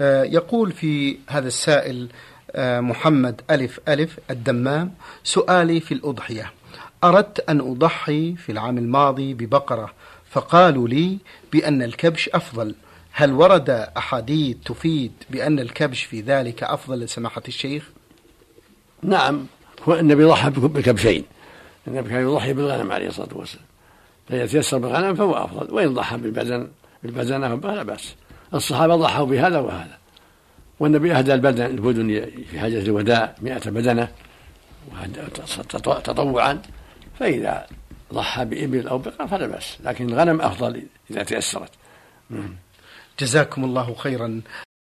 يقول في هذا السائل محمد ألف ألف الدمام: سؤالي في الأضحية، أردت أن أضحي في العام الماضي ببقرة، فقالوا لي بأن الكبش أفضل، هل ورد أحاديث تفيد بأن الكبش في ذلك أفضل لسماحة الشيخ؟ نعم، هو النبي ضحى بكبشين، النبي كان يضحي بالغنم عليه الصلاة والسلام، فإذا تيسر بالغنم فهو أفضل، وإن ضحى بالبدنة فلا بأس. الصحابة ضحوا بهذا وهذا، والنبي أهدى البدن في حجة الوداع 100 بدنة تطوعا، فإذا ضحى بإبل أو بقر فلا بأس، لكن الغنم أفضل إذا تيسرت. جزاكم الله خيرا.